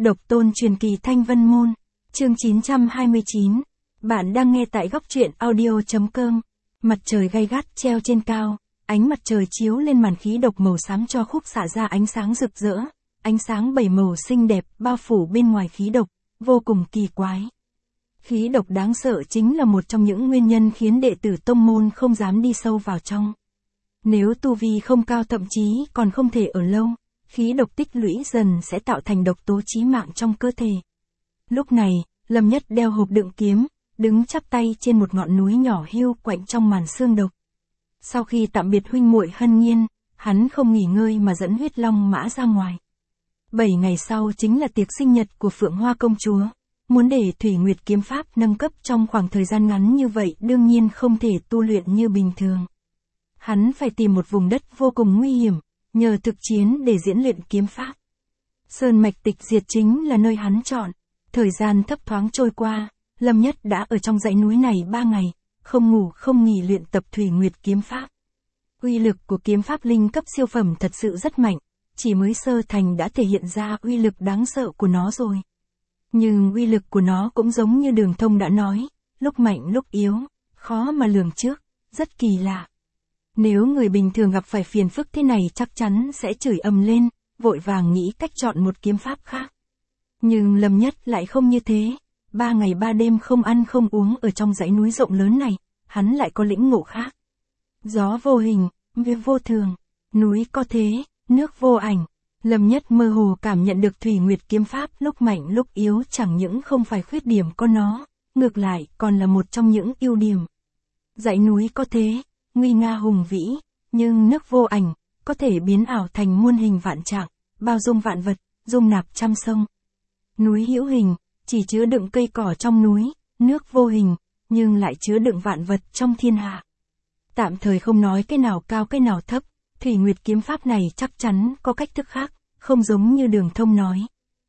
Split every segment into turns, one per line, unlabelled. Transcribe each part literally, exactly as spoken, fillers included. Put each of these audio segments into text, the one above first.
Độc tôn truyền kỳ Thanh Vân Môn, chương chín trăm hai mươi chín. Bạn đang nghe tại góc truyện audio.com. Mặt trời gay gắt treo trên cao, ánh mặt trời chiếu lên màn khí độc màu xám cho khúc xạ ra ánh sáng rực rỡ, ánh sáng bảy màu xinh đẹp bao phủ bên ngoài khí độc, vô cùng kỳ quái. Khí độc đáng sợ chính là một trong những nguyên nhân khiến đệ tử tông môn không dám đi sâu vào trong. Nếu tu vi không cao thậm chí còn không thể ở lâu, khí độc tích lũy dần sẽ tạo thành độc tố chí mạng trong cơ thể. Lúc này, Lâm Nhất đeo hộp đựng kiếm, đứng chắp tay trên một ngọn núi nhỏ hiu quạnh trong màn sương độc. Sau khi tạm biệt huynh muội Hân Nhiên, hắn không nghỉ ngơi mà dẫn huyết long mã ra ngoài. Bảy ngày sau chính là tiệc sinh nhật của Phượng Hoa công chúa. Muốn để Thủy Nguyệt kiếm pháp nâng cấp trong khoảng thời gian ngắn như vậy đương nhiên không thể tu luyện như bình thường. Hắn phải tìm một vùng đất vô cùng nguy hiểm, nhờ thực chiến để diễn luyện kiếm pháp. Sơn mạch tịch diệt chính là nơi hắn chọn. Thời gian thấp thoáng trôi qua, Lâm Nhất đã ở trong dãy núi này ba ngày, không ngủ không nghỉ luyện tập Thủy Nguyệt kiếm pháp. Uy lực của kiếm pháp linh cấp siêu phẩm thật sự rất mạnh, chỉ mới sơ thành đã thể hiện ra uy lực đáng sợ của nó rồi. Nhưng uy lực của nó cũng giống như Đường Thông đã nói, lúc mạnh lúc yếu, khó mà lường trước, rất kỳ lạ. Nếu người bình thường gặp phải phiền phức thế này chắc chắn sẽ chửi ầm lên, vội vàng nghĩ cách chọn một kiếm pháp khác. Nhưng Lâm Nhất lại không như thế, ba ngày ba đêm không ăn không uống ở trong dãy núi rộng lớn này, hắn lại có lĩnh ngộ khác. Gió vô hình, việc vô thường, núi có thế, nước vô ảnh. Lâm Nhất mơ hồ cảm nhận được Thủy Nguyệt kiếm pháp lúc mạnh lúc yếu chẳng những không phải khuyết điểm của nó, ngược lại còn là một trong những ưu điểm. Dãy núi có thế, nguy nga hùng vĩ, nhưng nước vô ảnh, có thể biến ảo thành muôn hình vạn trạng, bao dung vạn vật, dung nạp trăm sông. Núi hữu hình, chỉ chứa đựng cây cỏ trong núi, nước vô hình, nhưng lại chứa đựng vạn vật trong thiên hạ. Tạm thời không nói cái nào cao cái nào thấp, Thủy Nguyệt kiếm pháp này chắc chắn có cách thức khác, không giống như Đường Thông nói.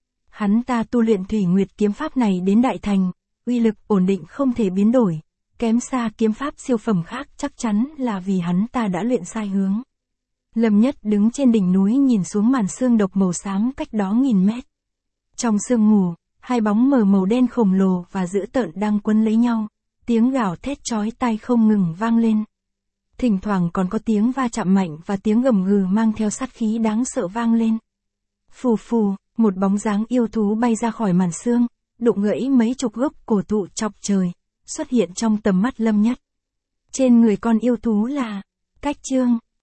Hắn ta tu luyện Thủy Nguyệt kiếm pháp này đến đại thành, uy lực ổn định không thể biến đổi, kém xa kiếm pháp siêu phẩm khác chắc chắn là vì hắn ta đã luyện sai hướng. Lâm Nhất đứng trên đỉnh núi nhìn xuống màn sương độc màu xám cách đó nghìn mét. Trong sương mù, hai bóng mờ màu đen khổng lồ và dữ tợn đang quấn lấy nhau, tiếng gào thét chói tai không ngừng vang lên. Thỉnh thoảng còn có tiếng va chạm mạnh và tiếng gầm gừ mang theo sát khí đáng sợ vang lên. Phù phù, một bóng dáng yêu thú bay ra khỏi màn sương, đụng gãy mấy chục gốc cổ thụ chọc trời, xuất hiện trong tầm mắt Lâm Nhất. Trên người con yêu thú là Cách Chương,